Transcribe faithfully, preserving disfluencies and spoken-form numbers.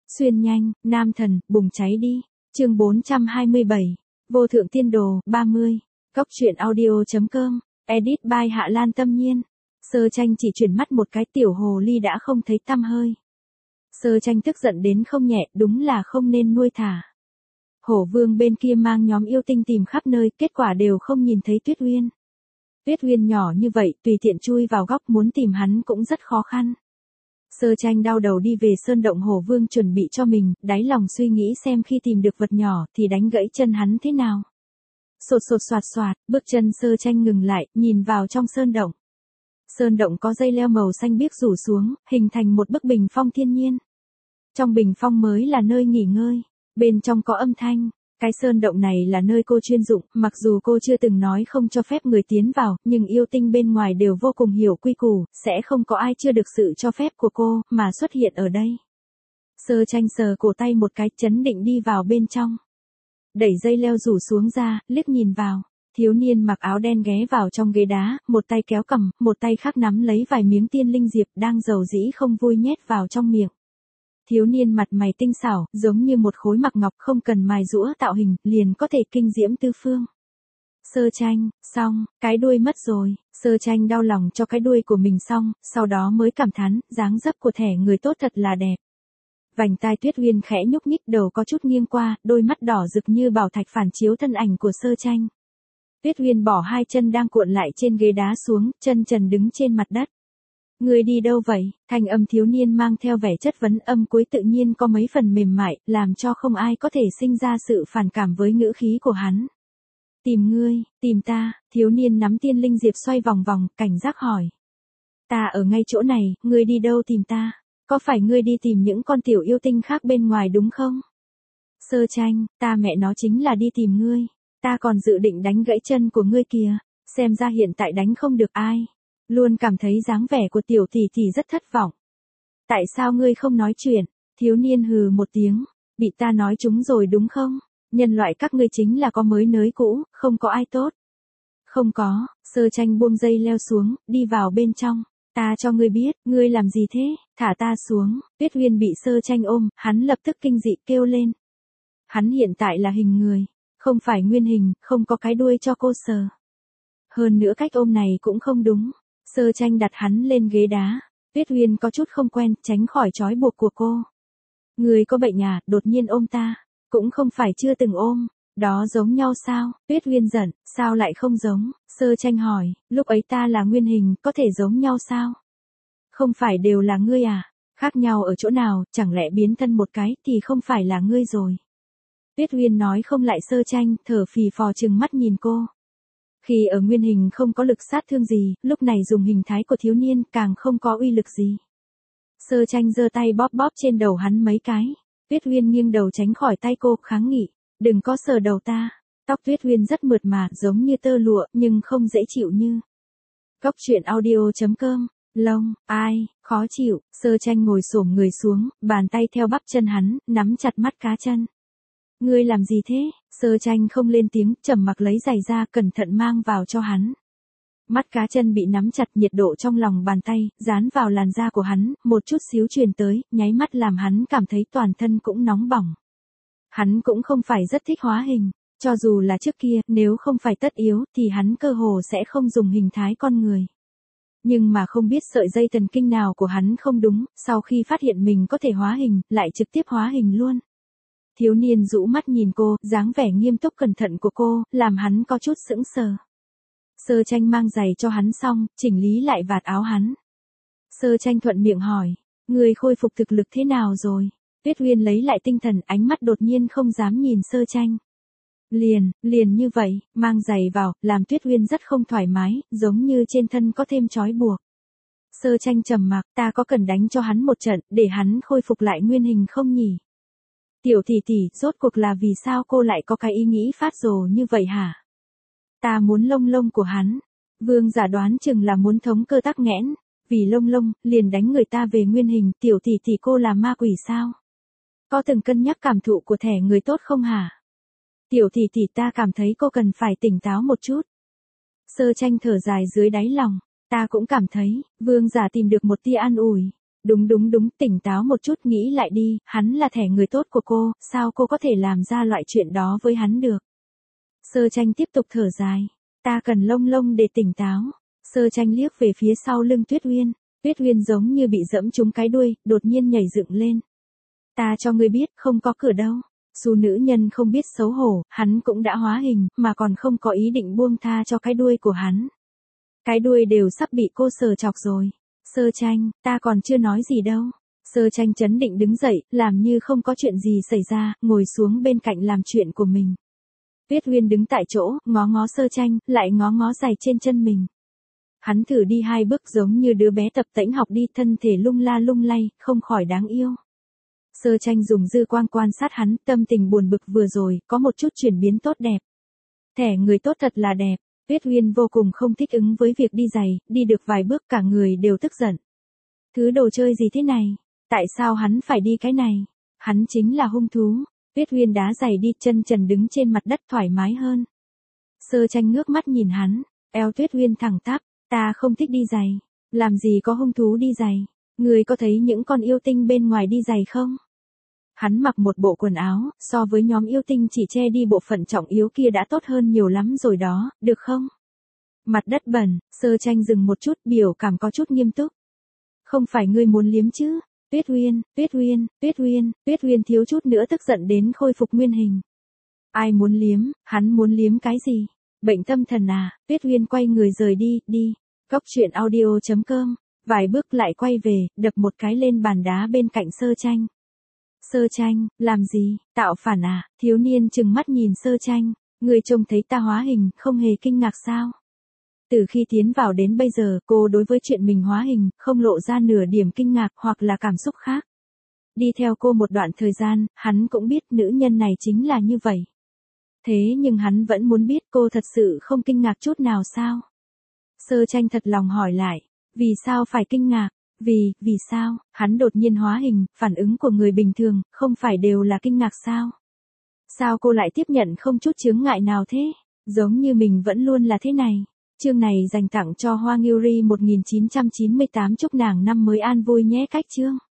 Xuyên nhanh, nam thần, bùng cháy đi. Chương bốn trăm hai mươi bảy. Vô thượng tiên đồ, ba mươi. Góc truyện audio.com. Edit by Hạ Lan Tâm Nhiên. Sơ Tranh chỉ chuyển mắt một cái, tiểu hồ ly đã không thấy tăm hơi. Sơ Tranh tức giận đến không nhẹ, đúng là không nên nuôi thả. Hổ Vương bên kia mang nhóm yêu tinh tìm khắp nơi, kết quả đều không nhìn thấy Tuyết Uyên. Tuyết Uyên nhỏ như vậy, tùy tiện chui vào góc muốn tìm hắn cũng rất khó khăn. Sơ Tranh đau đầu đi về sơn động Hổ Vương chuẩn bị cho mình, đáy lòng suy nghĩ xem khi tìm được vật nhỏ thì đánh gãy chân hắn thế nào. Sột sột soạt soạt, bước chân Sơ Tranh ngừng lại, nhìn vào trong sơn động. Sơn động có dây leo màu xanh biếc rủ xuống, hình thành một bức bình phong thiên nhiên. Trong bình phong mới là nơi nghỉ ngơi, bên trong có âm thanh. Cái sơn động này là nơi cô chuyên dụng, mặc dù cô chưa từng nói không cho phép người tiến vào, nhưng yêu tinh bên ngoài đều vô cùng hiểu quy củ, sẽ không có ai chưa được sự cho phép của cô, mà xuất hiện ở đây. Sơ Tranh sờ cổ tay một cái, chấn định đi vào bên trong. Đẩy dây leo rủ xuống ra, liếc nhìn vào. Thiếu niên mặc áo đen ghé vào trong ghế đá, một tay kéo cằm, một tay khác nắm lấy vài miếng tiên linh diệp đang dầu dĩ không vui nhét vào trong miệng. Thiếu niên mặt mày tinh xảo, giống như một khối mặc ngọc không cần mài giũa tạo hình, liền có thể kinh diễm tư phương. Sơ Tranh, xong, cái đuôi mất rồi. Sơ Tranh đau lòng cho cái đuôi của mình xong, sau đó mới cảm thán, dáng dấp của thẻ người tốt thật là đẹp. Vành tai Tuyết Uyên khẽ nhúc nhích, đầu có chút nghiêng qua, đôi mắt đỏ rực như bảo thạch phản chiếu thân ảnh của Sơ Tranh. Tuyết Uyên bỏ hai chân đang cuộn lại trên ghế đá xuống, chân trần đứng trên mặt đất. Người đi đâu vậy? Thanh âm thiếu niên mang theo vẻ chất vấn, âm cuối tự nhiên có mấy phần mềm mại, làm cho không ai có thể sinh ra sự phản cảm với ngữ khí của hắn. Tìm ngươi, tìm ta. Thiếu niên nắm tiên linh diệp xoay vòng vòng, cảnh giác hỏi. Ta ở ngay chỗ này, ngươi đi đâu tìm ta? Có phải ngươi đi tìm những con tiểu yêu tinh khác bên ngoài đúng không? Sơ Tranh, ta mẹ nó chính là đi tìm ngươi. Ta còn dự định đánh gãy chân của ngươi kìa, xem ra hiện tại đánh không được ai. Luôn cảm thấy dáng vẻ của tiểu tỷ tỷ rất thất vọng. Tại sao ngươi không nói chuyện? Thiếu niên hừ một tiếng, bị ta nói trúng rồi đúng không? Nhân loại các ngươi chính là có mới nới cũ, không có ai tốt. Không có. Sơ Tranh buông dây leo xuống, đi vào bên trong. Ta cho ngươi biết, ngươi làm gì thế? Thả ta xuống. Tuyết Uyên bị Sơ Tranh ôm, hắn lập tức kinh dị kêu lên. Hắn hiện tại là hình người, không phải nguyên hình, không có cái đuôi cho cô sờ. Hơn nữa cách ôm này cũng không đúng. Sơ Tranh đặt hắn lên ghế đá. Tuyết Uyên có chút không quen, tránh khỏi trói buộc của cô. Người có bệnh à, đột nhiên ôm ta. Cũng không phải chưa từng ôm. Đó giống nhau sao? Tuyết Uyên giận, sao lại không giống? Sơ Tranh hỏi, lúc ấy ta là nguyên hình, có thể giống nhau sao? Không phải đều là ngươi à? Khác nhau ở chỗ nào, chẳng lẽ biến thân một cái thì không phải là ngươi rồi? Tuyết Uyên nói không lại Sơ Tranh, thở phì phò trừng mắt nhìn cô. Khi ở nguyên hình không có lực sát thương gì, lúc này dùng hình thái của thiếu niên càng không có uy lực gì. Sơ Tranh giơ tay bóp bóp trên đầu hắn mấy cái. Tuyết Uyên nghiêng đầu tránh khỏi tay cô, kháng nghị. Đừng có sờ đầu ta. Tóc Tuyết Uyên rất mượt mà, giống như tơ lụa, nhưng không dễ chịu như. Góc truyện audio.com. Lông, ai, khó chịu. Sơ Tranh ngồi xổm người xuống, bàn tay theo bắp chân hắn, nắm chặt mắt cá chân. Ngươi làm gì thế? Sơ Tranh không lên tiếng, trầm mặc lấy giày ra, cẩn thận mang vào cho hắn. Mắt cá chân bị nắm chặt, nhiệt độ trong lòng bàn tay, dán vào làn da của hắn, một chút xíu truyền tới, nháy mắt làm hắn cảm thấy toàn thân cũng nóng bỏng. Hắn cũng không phải rất thích hóa hình, cho dù là trước kia, nếu không phải tất yếu, thì hắn cơ hồ sẽ không dùng hình thái con người. Nhưng mà không biết sợi dây thần kinh nào của hắn không đúng, sau khi phát hiện mình có thể hóa hình, lại trực tiếp hóa hình luôn. Thiếu niên rũ mắt nhìn cô, dáng vẻ nghiêm túc cẩn thận của cô, làm hắn có chút sững sờ. Sơ Tranh mang giày cho hắn xong, chỉnh lý lại vạt áo hắn. Sơ Tranh thuận miệng hỏi, người khôi phục thực lực thế nào rồi? Tuyết Uyên lấy lại tinh thần, ánh mắt đột nhiên không dám nhìn Sơ Tranh. Liền, liền như vậy, mang giày vào, làm Tuyết Uyên rất không thoải mái, giống như trên thân có thêm trói buộc. Sơ Tranh trầm mặc, ta có cần đánh cho hắn một trận, để hắn khôi phục lại nguyên hình không nhỉ? Tiểu tỷ tỷ, rốt cuộc là vì sao cô lại có cái ý nghĩ phát rồ như vậy hả? Ta muốn lông lông của hắn. Vương giả đoán chừng là muốn thống cơ tắc nghẽn. Vì lông lông, liền đánh người ta về nguyên hình. Tiểu tỷ tỷ, cô là ma quỷ sao? Có từng cân nhắc cảm thụ của thẻ người tốt không hả? Tiểu tỷ tỷ, ta cảm thấy cô cần phải tỉnh táo một chút. Sơ Tranh thở dài dưới đáy lòng. Ta cũng cảm thấy, vương giả tìm được một tia an ủi. Đúng đúng đúng, tỉnh táo một chút nghĩ lại đi, hắn là thẻ người tốt của cô, sao cô có thể làm ra loại chuyện đó với hắn được. Sơ Tranh tiếp tục thở dài. Ta cần lông lông để tỉnh táo. Sơ Tranh liếc về phía sau lưng Tuyết Uyên. Tuyết Uyên giống như bị dẫm trúng cái đuôi, đột nhiên nhảy dựng lên. Ta cho ngươi biết, không có cửa đâu. Dù nữ nhân không biết xấu hổ, hắn cũng đã hóa hình, mà còn không có ý định buông tha cho cái đuôi của hắn. Cái đuôi đều sắp bị cô sờ chọc rồi. Sơ Tranh, ta còn chưa nói gì đâu. Sơ Tranh chấn định đứng dậy, làm như không có chuyện gì xảy ra, ngồi xuống bên cạnh làm chuyện của mình. Tuyết Uyên đứng tại chỗ, ngó ngó Sơ Tranh, lại ngó ngó giày trên chân mình. Hắn thử đi hai bước giống như đứa bé tập tễnh học đi, thân thể lung la lung lay, không khỏi đáng yêu. Sơ Tranh dùng dư quang quan sát hắn, tâm tình buồn bực vừa rồi, có một chút chuyển biến tốt đẹp. Thẻ người tốt thật là đẹp. Tuyết Uyên vô cùng không thích ứng với việc đi giày, đi được vài bước cả người đều tức giận. Thứ đồ chơi gì thế này? Tại sao hắn phải đi cái này? Hắn chính là hung thú. Tuyết Uyên đá giày đi, chân trần đứng trên mặt đất thoải mái hơn. Sơ Tranh ngước mắt nhìn hắn, eo Tuyết Uyên thẳng tắp, ta không thích đi giày. Làm gì có hung thú đi giày? Người có thấy những con yêu tinh bên ngoài đi giày không? Hắn mặc một bộ quần áo, so với nhóm yêu tinh chỉ che đi bộ phận trọng yếu kia đã tốt hơn nhiều lắm rồi đó, được không? Mặt đất bẩn, Sơ Tranh dừng một chút, biểu cảm có chút nghiêm túc. Không phải ngươi muốn liếm chứ? Tuyết Uyên, Tuyết Uyên, Tuyết Uyên, Tuyết Uyên thiếu chút nữa tức giận đến khôi phục nguyên hình. Ai muốn liếm, hắn muốn liếm cái gì? Bệnh tâm thần à? Tuyết Uyên quay người rời đi, đi. Góc truyện audio chấm com, vài bước lại quay về, đập một cái lên bàn đá bên cạnh Sơ Tranh. Sơ Tranh, làm gì, tạo phản à? Thiếu niên trừng mắt nhìn Sơ Tranh, người trông thấy ta hóa hình, không hề kinh ngạc sao? Từ khi tiến vào đến bây giờ, cô đối với chuyện mình hóa hình, không lộ ra nửa điểm kinh ngạc hoặc là cảm xúc khác. Đi theo cô một đoạn thời gian, hắn cũng biết nữ nhân này chính là như vậy. Thế nhưng hắn vẫn muốn biết cô thật sự không kinh ngạc chút nào sao? Sơ Tranh thật lòng hỏi lại, vì sao phải kinh ngạc? Vì, vì sao, hắn đột nhiên hóa hình, phản ứng của người bình thường, không phải đều là kinh ngạc sao? Sao cô lại tiếp nhận không chút chướng ngại nào thế? Giống như mình vẫn luôn là thế này. Chương này dành tặng cho Hoa Nghiêu Ri một nghìn chín trăm chín mươi tám, chúc nàng năm mới an vui nhé. Cách chương.